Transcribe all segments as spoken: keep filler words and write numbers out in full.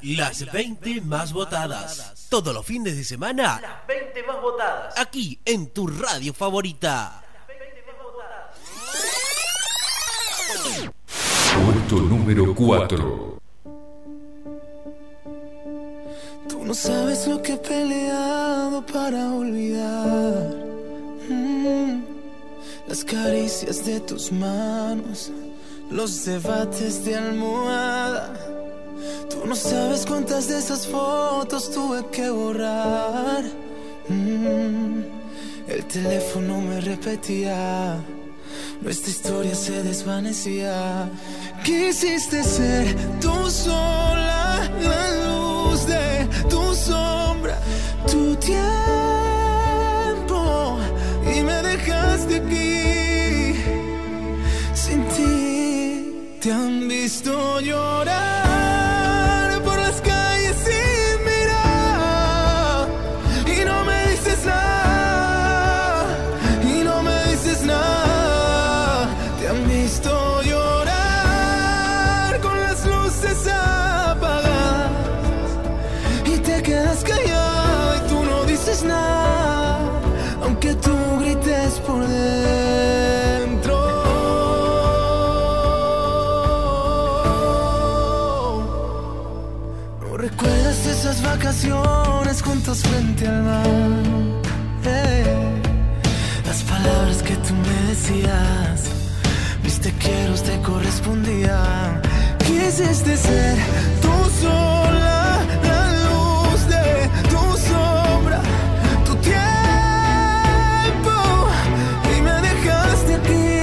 Las veinte más votadas. Todos los fines de semana. Las veinte más votadas. Aquí en tu radio favorita. Puesto número cuatro. Tú no sabes lo que he peleado para olvidar. Mm. Las caricias de tus manos, los debates de almohada. Tú no sabes cuántas de esas fotos tuve que borrar. Mm. El teléfono me repetía, nuestra historia se desvanecía. Quisiste ser tú sola, la luz de tu sombra, tu tiempo, y me dejaste aquí. Sin ti te han visto llorar por las calles sin mirar, y no me dices nada, y no me dices nada. Te han visto llorar con las luces apagadas, y te quedas callada y tú no dices nada, aunque tú grites por dentro. ¿No recuerdas esas vacaciones juntos frente al mar? Eh, las palabras que tú me decías, mis te quiero te correspondían. Quisiste ser tú sola, la luz de tu sombra, tu tiempo, y me dejaste aquí.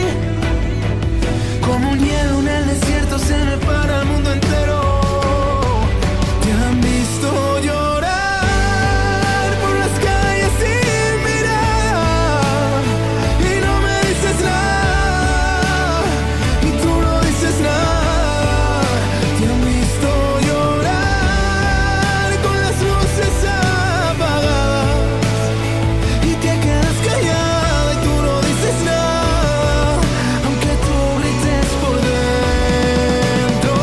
Como un hielo en el desierto se me para el mundo entero. Te han visto llorar por las calles sin mirar, y no me dices nada, y tú no dices nada. Te han visto llorar con las luces apagadas, y te quedas callada y tú no dices nada, aunque tú grites por dentro.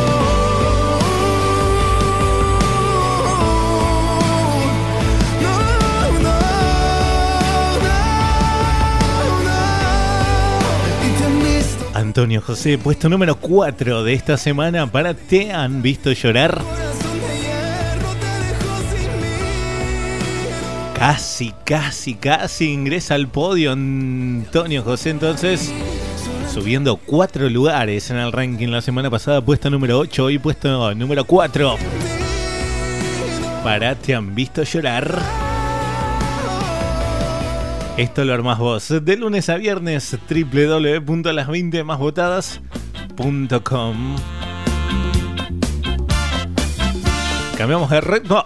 No, no, no, no. Y te han visto Antonio José, puesto número cuatro de esta semana para Te han visto llorar. corazón de hierro, te dejó sin mí. Casi, casi, casi ingresa al podio Antonio José, entonces subiendo cuatro lugares en el ranking. La semana pasada puesto número ocho, hoy puesto número cuatro para Te han visto llorar. Esto lo armás vos de lunes a viernes, doble u doble u doble u punto las veinte más votadas punto com. Cambiamos de ritmo.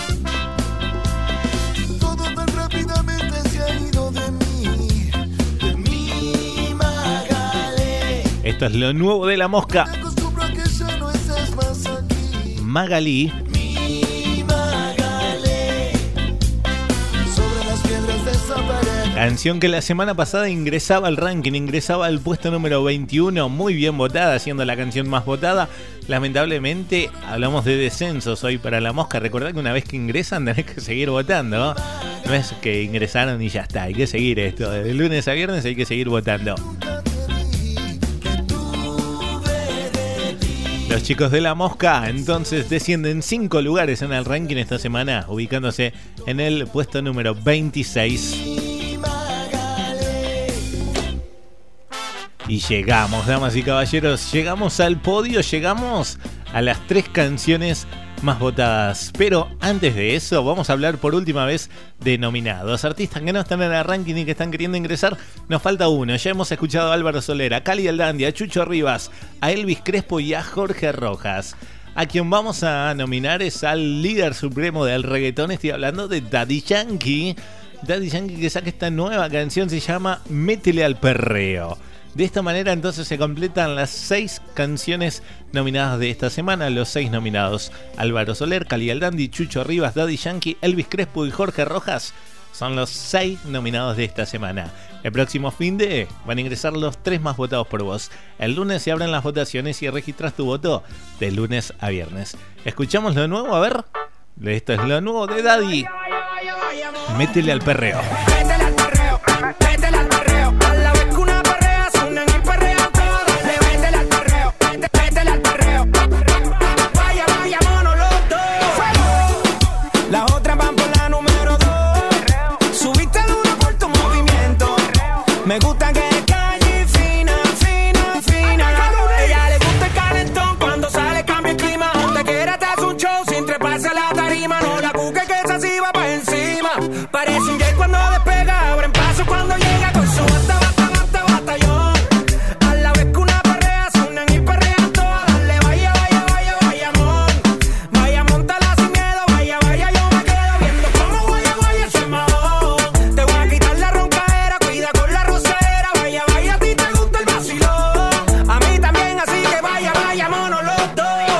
Todo tan rápidamente se ha ido de mí, de mí, Magalé. Esto es lo nuevo de La Mosca. Me acostumbro a que ya no estés más aquí, Magalí. mi Magalé. Sobre las piedras de esa pared. Canción que la semana pasada ingresaba al ranking, ingresaba al puesto número veintiuno, muy bien votada, siendo la canción más votada. Lamentablemente hablamos de descensos hoy para La Mosca. Recordad que una vez que ingresan tenés que seguir votando, ¿no? No es que ingresaron y ya está, hay que seguir esto. De lunes a viernes hay que seguir votando. Los chicos de La Mosca entonces descienden cinco lugares en el ranking esta semana, ubicándose en el puesto número veintiséis. Y llegamos, damas y caballeros, llegamos al podio, llegamos a las tres canciones más votadas. Pero antes de eso, vamos a hablar por última vez de nominados. Artistas que no están en el ranking y que están queriendo ingresar. Nos falta uno. Ya hemos escuchado a Álvaro Soler, a Cali el Dandy, a Chucho Rivas, a Elvis Crespo y a Jorge Rojas. A quien vamos a nominar es al líder supremo del reggaetón. Estoy hablando de Daddy Yankee. Daddy Yankee, que saca esta nueva canción, se llama Métele al Perreo. De esta manera entonces se completan las seis canciones nominadas de esta semana. Los seis nominados: Álvaro Soler, Cali el Dandy, Chucho Rivas, Daddy Yankee, Elvis Crespo y Jorge Rojas. Son los seis nominados de esta semana. El próximo fin de van a ingresar los tres más votados por vos. El lunes se abren las votaciones y registras tu voto de lunes a viernes. Escuchamos lo nuevo, a ver. Esto es lo nuevo de Daddy. Métele al perreo. Métele al perreo, métele al perreo. A la vez que una perrea, suenan y perrean todas. Le métele al perreo, métele al perreo. Vaya, vaya, mono los dos. Las otras van por la número dos. Subiste duro por tu movimiento. Me gusta que es calle fina, fina, fina. Ella le gusta el calentón cuando sale cambia el clima. Donde quiera te hace un show sin treparse a la tarima. No la cuque que esa sí va pa' encima. Parece un jet cuando despega, abren paso cuando llega con su bata, bata, bata, batallón. A la vez que una perrea, suenan y perrean todas. Dale, vaya, vaya, vaya, vaya, amor. Vaya, montala sin miedo, vaya, vaya, yo me quedo viendo cómo vaya, vaya, ese mahón. Te voy a quitar la roncaera, cuida con la rosera. Vaya, vaya, a ti te gusta el vacilón. A mí también, así que vaya, vaya, mono los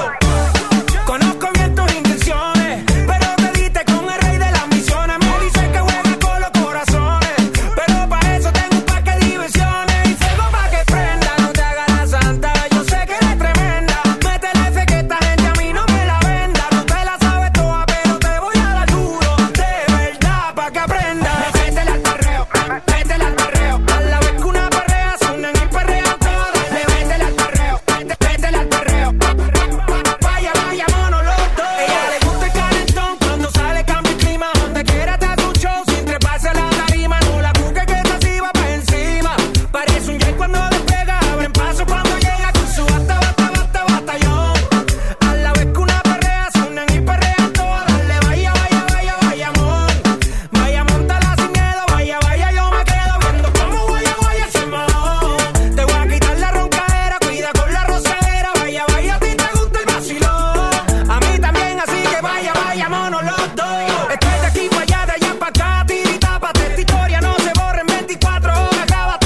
dos. Conozco bien tus intenciones, pero te diste con el rey de las misiones. Me dice que juega con los corazones, pero para eso tengo un parque de diversiones. Y fuego pa' que prenda, no te hagas la santa. Yo sé que eres tremenda. Métele fe que esta gente a mí no me la venda. No te la sabes toda, pero te voy a dar duro. De verdad, pa' que aprenda. Métele al perreo, métele al perreo. A la vez que una perrea, suenan y perrean todas. Le métele al perreo, métele al perreo. Vaya, vaya, mono los dos. Ella le gusta el calentón cuando sale cambia el clima. Donde quiera te hace un show sin treparse a la tarima. No la cuque que esa sí va pa' encima. Parece un jet cuando despega, abren paso cuando llega con su bata, bata, bata, batallón. A la vez que una perrea, suenan y perrean todas. Dale, vaya, vaya, vaya, vaya, amor. Vaya, montala sin miedo, vaya, vaya, yo me quedo viendo cómo vaya, vaya, ese mahón. Te voy a quitar la roncaera, cuida con la rosera. Vaya, vaya, a ti te gusta el vacilón. A mí también, así que vaya, vaya, mono los dos. Estoy de aquí para allá, de allá para acá, tiritápate. Esta historia no se borra en veinticuatro horas, grábate.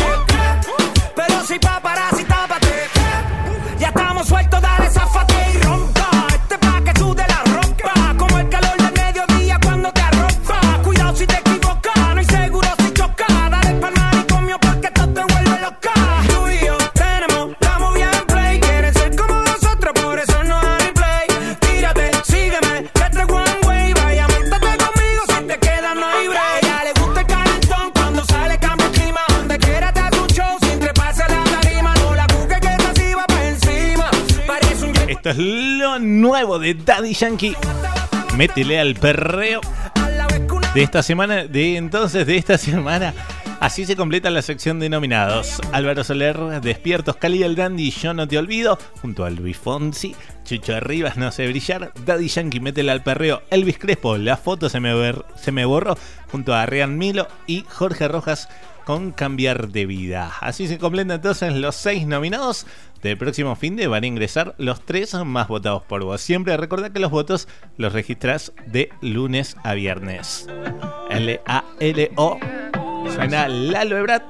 Pero si paparazzi, tápate. Ya estamos sueltos, dale, zafate y rompa. Este pa' que sude la ropa, como el calor del mediodía cuando te arropa. Cuidado si te equivocas, no hay seguro si chocas. Dale pa'l manicomio porque esto te vuelve loca. Tú y yo tenemos la movida en play. Quieren ser como nosotros, por eso no hay play. Tírate, sígueme, que este one way. Vaya, montate conmigo, si te quedas no hay break. Ya le gusta el calentón cuando sale cambia el clima. Donde quiera te hace un show sin treparse a la tarima. No la cuque que esa sí va pa' encima. Parece un jet. Esto es lo nuevo de Daddy Yankee. Métele al perreo A la vez que una de esta semana. De entonces, de esta semana. Así se completa la sección de nominados. Álvaro Soler, Despiertos, Cali el Dandy, Yo no te olvido, junto a Luis Fonsi, Chucho Rivas, No sé brillar, Daddy Yankee, Métele al perreo, Elvis Crespo, La foto se me, ver, se me borró, junto a Rian Milo y Jorge Rojas con Cambiar de vida. Así se completa entonces los seis nominados. Del próximo fin de van a ingresar los tres más votados por vos. Siempre recordá que los votos los registrás de lunes a viernes. L A L O. Suena Lalo Ebrat.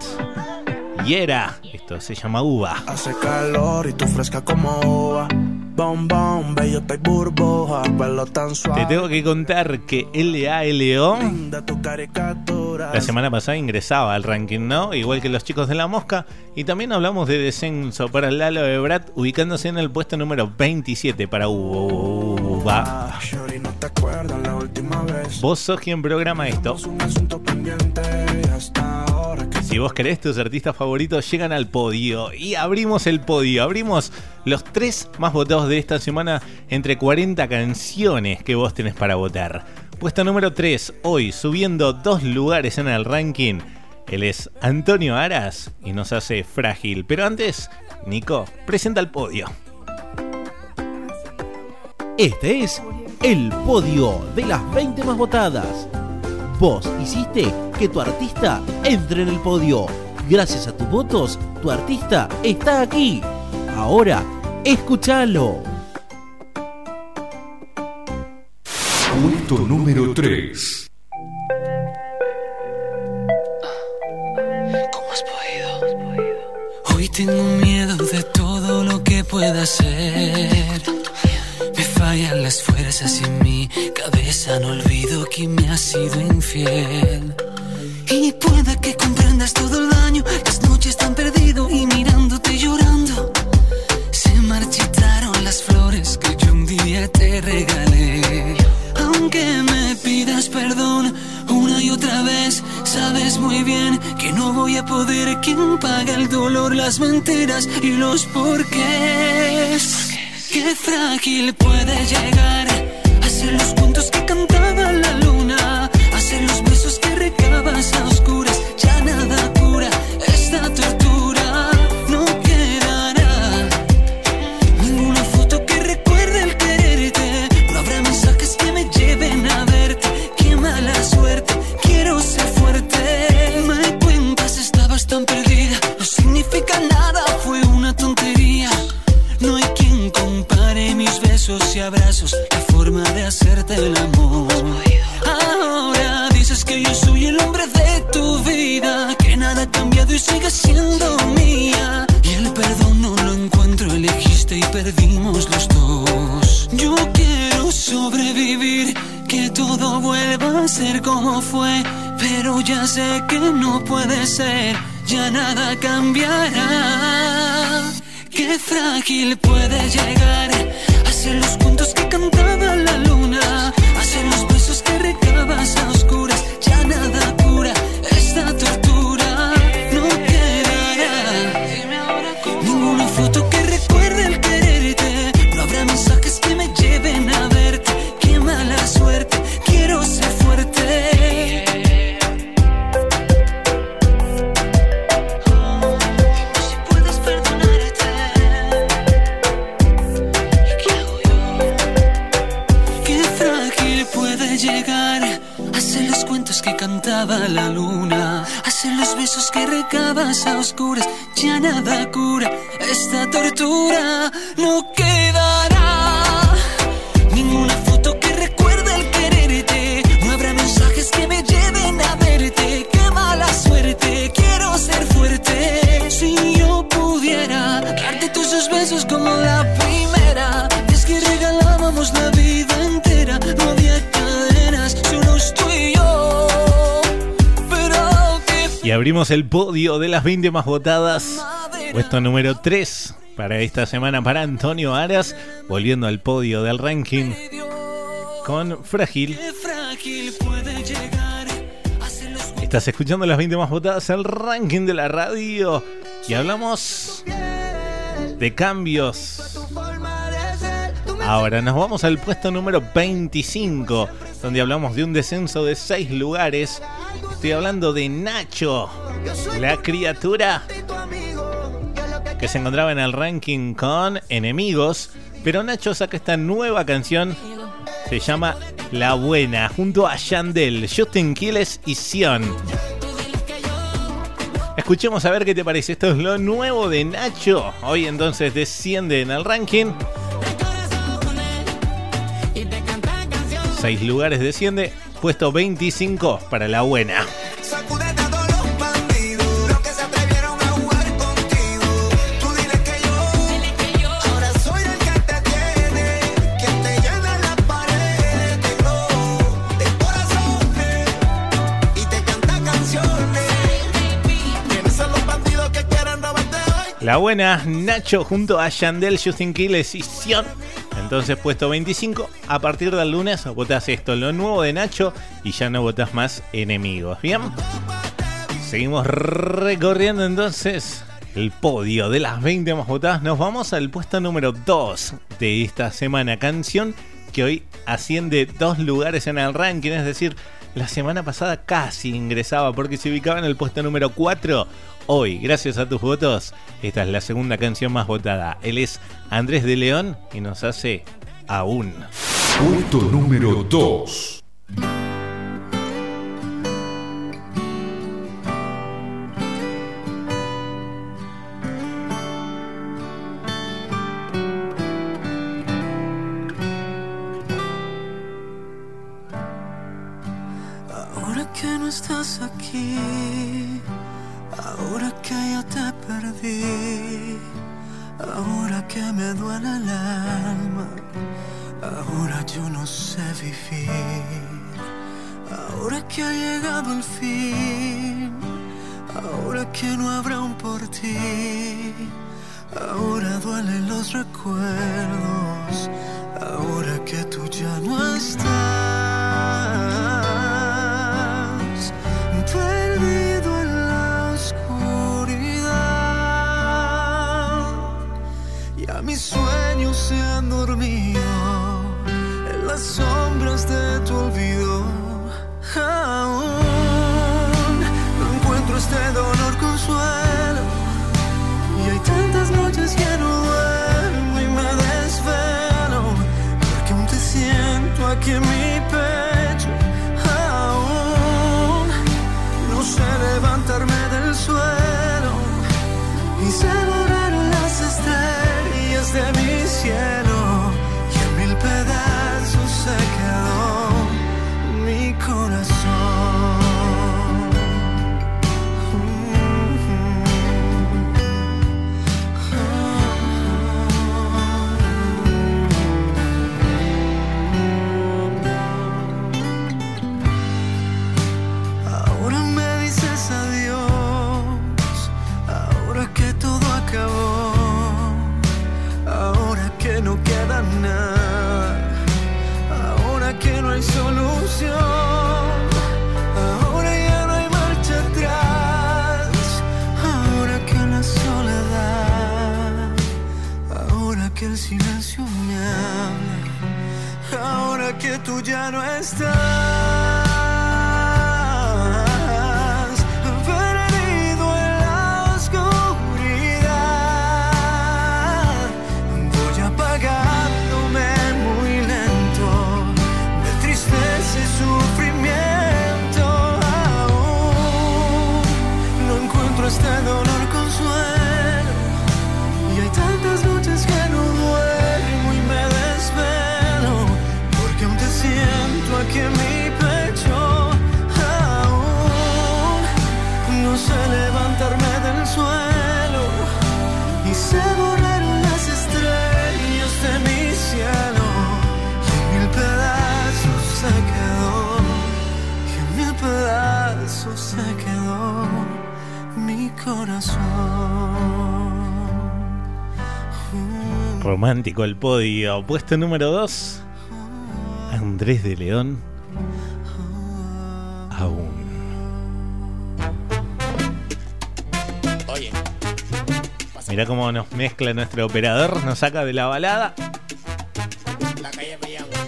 Y era. Esto se llama Uva. Hace calor y tú fresca como uva. Bom, bom, bellota y burbuja, pelo tan suave. Te tengo que contar que L A L O Linda tu caricatura. la semana pasada ingresaba al ranking, ¿no? Igual que los chicos de La Mosca. Y también hablamos de descenso para Lalo Ebrat, ubicándose en el puesto número veintisiete para Uva. Ah, Shorty, no te acuerdas la última vez. Vos sos quien programa esto. Tenemos un asunto pendiente hasta ahora que Si vos querés, tus artistas favoritos llegan al podio. Y abrimos el podio. Abrimos los tres más votados de esta semana entre cuarenta canciones que vos tenés para votar. Puesto número tres, hoy subiendo dos lugares en el ranking. Él es Antonio Aras y nos hace Frágil. Pero antes, Nico, presenta el podio. Este es el podio de las veinte más votadas. Vos hiciste que tu artista entre en el podio. Gracias a tus votos, tu artista está aquí. Ahora, escúchalo. Puesto número tres. ¿Cómo has podido? Hoy tengo miedo de todo lo que pueda ser. Me fallan las fuerzas en mi cabeza, no olvido que me has sido infiel. Y pueda que comprendas todo el daño. Las noches tan perdido y mirándote llorando. Se marchitaron las flores que yo un día te regalé. Aunque me pidas perdón una y otra vez, sabes muy bien que no voy a poder. Quien paga el dolor, las mentiras y los porqués. Qué frágil puede llegar a ser los cuentos que cantaba la luna, a ser los besos que recabas a oscuras. Ya nada cura esta tortura, no quedará ninguna foto que recuerde el quererte. No habrá mensajes que me lleven a verte. Qué mala suerte, quiero ser fuerte. Me cuentas, estabas tan perdida, no significa nada, fue una tontería. No hay quien compare mis besos y abrazos, la forma de hacerte el amor. Ahora dices que yo soy el hombre de tu vida, que nada ha cambiado y sigue siendo mía. Y el perdón no lo encuentro, elegiste y perdimos los dos. Yo quiero sobrevivir, que todo vuelva a ser como fue, pero ya sé que no puede ser, ya nada cambiará. Qué frágil puede llegar a ser los cuentos que cantaba la luna, a ser los besos que recabas a oscuras. Ya nada cura esta tortura, no quedará ninguna foto que recuerde el quererte. No habrá mensajes que me lleven a verte. Qué mala suerte, quiero ser fuerte. Llegar a ser los cuentos que cantaba la luna, a ser los besos que recabas a oscuras. Ya nada cura esta tortura, no quedará ninguna foto que recuerde el quererte. No habrá mensajes que me lleven a verte. Qué mala suerte, quiero ser fuerte. Si yo pudiera darte todos esos besos como la primera vez que regalábamos la vida entera. No había y abrimos el podio de las veinte más votadas. Puesto número tres para esta semana para Antonio Aras, volviendo al podio del ranking con Frágil. Estás escuchando las veinte más votadas, el ranking de la radio, y hablamos de cambios. Ahora nos vamos al puesto número veinticinco, donde hablamos de un descenso de seis lugares. Estoy hablando de Nacho, la criatura que se encontraba en el ranking con Enemigos, pero Nacho saca esta nueva canción, se llama La Buena, junto a Yandel, Justin Quiles y Sion. Escuchemos a ver qué te parece. Esto es lo nuevo de Nacho. Hoy entonces desciende en el ranking. Seis lugares desciende. Puesto veinticinco para La Buena. La Buena, Nacho junto a Yandel, Justin Quiles y Sion. Entonces, puesto veinticinco. A partir del lunes votás esto, lo nuevo de Nacho, y ya no votás más Enemigos. Bien, seguimos recorriendo entonces el podio de las veinte más votadas. Nos vamos al puesto número dos de esta semana. Canción que hoy asciende dos lugares en el ranking, es decir, la semana pasada casi ingresaba porque se ubicaba en el puesto número cuatro. Hoy, gracias a tus votos, esta es la segunda canción más votada. Él es Andrés de León y nos hace Aún. Puesto número dos. Ahora que no estás aquí, ahora que yo te perdí, ahora que me duele el alma, ahora yo no sé vivir, ahora que ha llegado el fin, ahora que no habrá un por ti, ahora duelen los recuerdos, ahora que tú ya no estás, perdido en la oscuridad. Ya mis sueños se han dormido en las sombras de tu olvido. Aún no encuentro este dolor consuelo, y hay tantas noches que no duermo y me desvelo, porque aún te siento aquí en mi pecho. Aún no sé levantarme del suelo y se borraron las estrellas de mi cielo, y en mil pedazos se quedó mi corazón. Ahora me dices adiós, ahora que todo acabó, ahora que no queda nada, ahora que no hay solución, ahora ya no hay marcha atrás, ahora que la soledad, ahora que el silencio me habla, ahora que tú ya no estás, perdido en la oscuridad, voy apagándome muy lento de tristeza y sufrimiento. Aún no encuentro este dolor consuelo, y hay tantas noches que no duermo y me desvelo, porque aún te siento aquí en mi pecho. Aún no sé levantarme del suelo y se borraron las estrellas de mi cielo, y en mil pedazos se quedó, y en mil pedazos se quedó mi corazón. Romántico el podio. Puesto número dos, Andrés de León, Aún. Oye, Mirá cómo nos mezcla nuestro operador, nos saca de la balada. la calle me llama.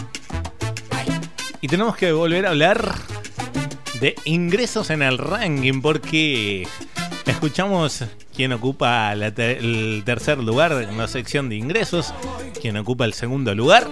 Y tenemos que volver a hablar de ingresos en el ranking, porque escuchamos quién ocupa la ter- el tercer lugar en la sección de ingresos, quién ocupa el segundo lugar.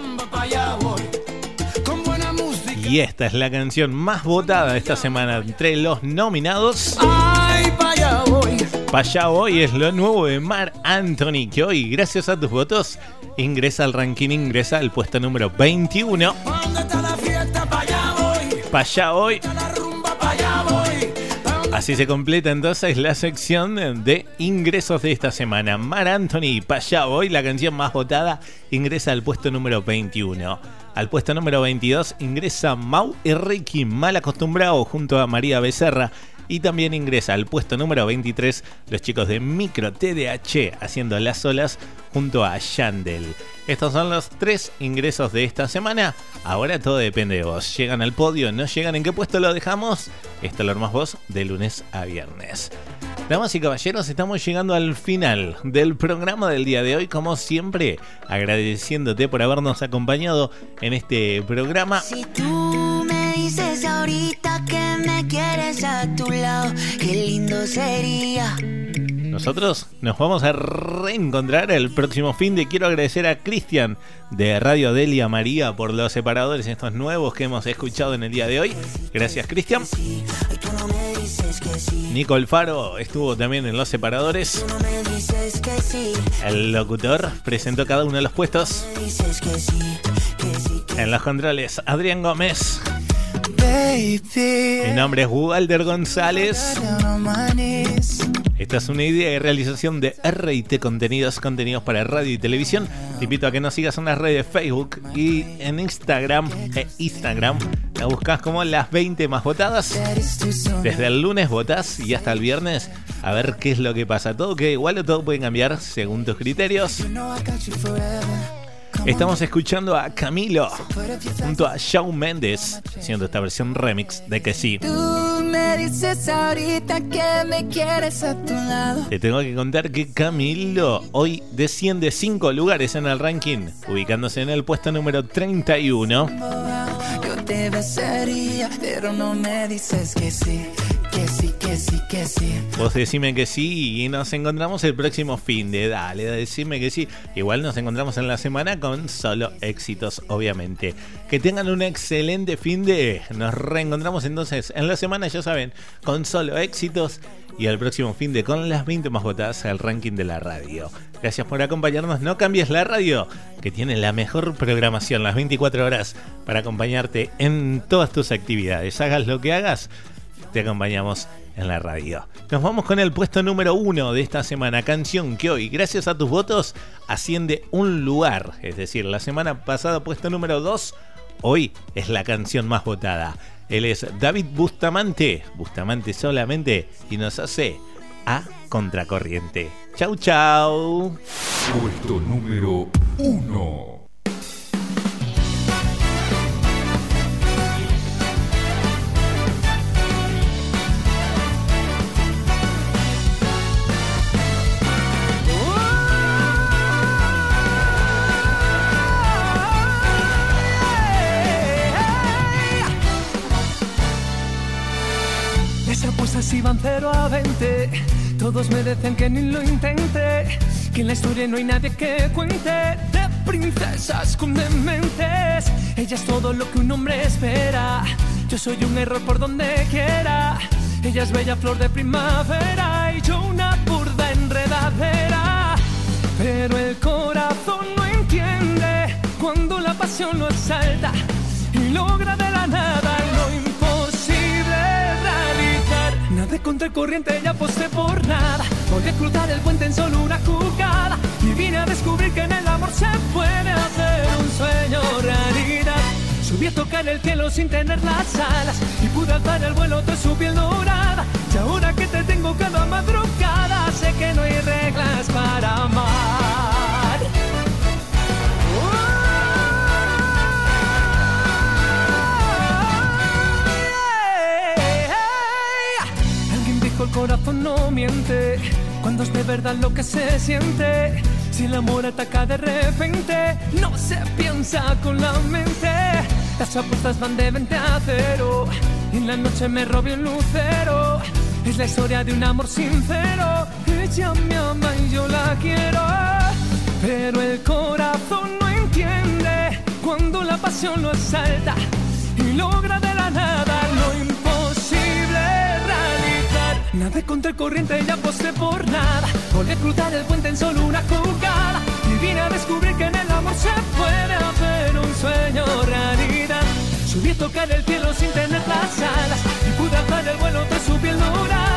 Y esta es la canción más votada de esta semana entre los nominados. Ay, pa' allá voy. Pa' allá voy es lo nuevo de Marc Anthony, que hoy, gracias a tus votos, ingresa al ranking, ingresa al puesto número veintiuno. ¿Dónde está la fiesta? Pa' allá voy. Pa' allá voy. La rumba, pa' allá voy. Así se completa entonces la sección de ingresos de esta semana. Marc Anthony, Pa' allá voy, la canción más votada, ingresa al puesto número veintiuno. Al puesto número veintidós ingresa Mau y Ricky, Mal Acostumbrado, junto a María Becerra. Y también ingresa al puesto número veintitrés los chicos de Micro T D H, haciendo Las Olas, junto a Yandel. Estos son los tres ingresos de esta semana. Ahora todo depende de vos. ¿Llegan al podio? ¿No llegan? ¿En qué puesto lo dejamos? Esto lo armás vos de lunes a viernes. Damas y caballeros, estamos llegando al final del programa del día de hoy. Como siempre, agradeciéndote por habernos acompañado en este programa. Si tú me dices ahorita que me quieres a tu lado, qué lindo sería. Nosotros nos vamos a reencontrar el próximo fin de. Quiero agradecer a Cristian de Radio Delia María por los separadores estos nuevos que hemos escuchado en el día de hoy. Gracias, Cristian. Nico Alfaro estuvo también en los separadores. El locutor presentó cada uno de los puestos. En los controles, Adrián Gómez. Mi nombre es Walter González. Esta es una idea de realización de R y T Contenidos, contenidos para radio y televisión. Te invito a que nos sigas en las redes de Facebook y en Instagram. E Instagram la buscas como las veinte más votadas. Desde el lunes votás y hasta el viernes a ver qué es lo que pasa. Todo queda igual o todo puede cambiar según tus criterios. Estamos escuchando a Camilo junto a Shawn Mendes haciendo esta versión remix de Que Sí. Tú me dices ahorita que me quieres a tu lado. Te tengo que contar que Camilo hoy desciende cinco lugares en el ranking, ubicándose en el puesto número treinta y uno. Yo te besaría, pero no me dices que sí. Que sí, que sí, que sí. Vos decime que sí y nos encontramos el próximo fin de dale, decime que sí. Igual nos encontramos en la semana con solo éxitos, obviamente. Que tengan un excelente fin de. Nos reencontramos entonces en la semana, ya saben, con solo éxitos. Y el próximo fin de con las veinte más votadas al ranking de la radio. Gracias por acompañarnos. No cambies la radio, que tiene la mejor programación las veinticuatro horas para acompañarte en todas tus actividades. Hagas lo que hagas, te acompañamos en la radio. Nos vamos con el puesto número uno de esta semana. Canción que hoy, gracias a tus votos, asciende un lugar. Es decir, la semana pasada puesto número dos, hoy es la canción más votada. Él es David Bustamante. Bustamante solamente y nos hace A Contracorriente. Chau, chau. Puesto número uno. Las apuestas iban cero a veinte. Todos me decían que ni lo intente, que en la historia no hay nadie que cuente de princesas con dementes. Ella es todo lo que un hombre espera. Yo soy un error por donde quiera. Ella es bella flor de primavera y yo una burda enredadera. Pero el corazón no entiende cuando la pasión lo asalta y logra de la nada lo imposible realizar. Nada contra el corriente, ya aposté por nada. Volví a cruzar el puente en solo una jugada y vine a descubrir que en el amor se puede hacer un sueño realidad. Subí a tocar el cielo sin tener las alas y pude alzar el vuelo de su piel dorada. Y ahora que te tengo cada madrugada, sé que no hay reglas para amar. Alguien dijo el corazón no miente cuando es de verdad lo que se siente. Si el amor ataca de repente, no se piensa con la mente. Las apuestas van de veinte a cero y en la noche me robé un lucero. Es la historia de un amor sincero. Ella me ama y yo la quiero, pero el corazón no entiende cuando la pasión lo asalta y logra de la nada lo imposible realizar. Nadé contra el corriente, ya aposté por nada. Volví a cruzar el puente en solo una jugada y vine a descubrir que en el amor se puede hacer un sueño realidad. Subí a tocar el cielo sin tener las alas y pude alzar el vuelo de su piel dorada.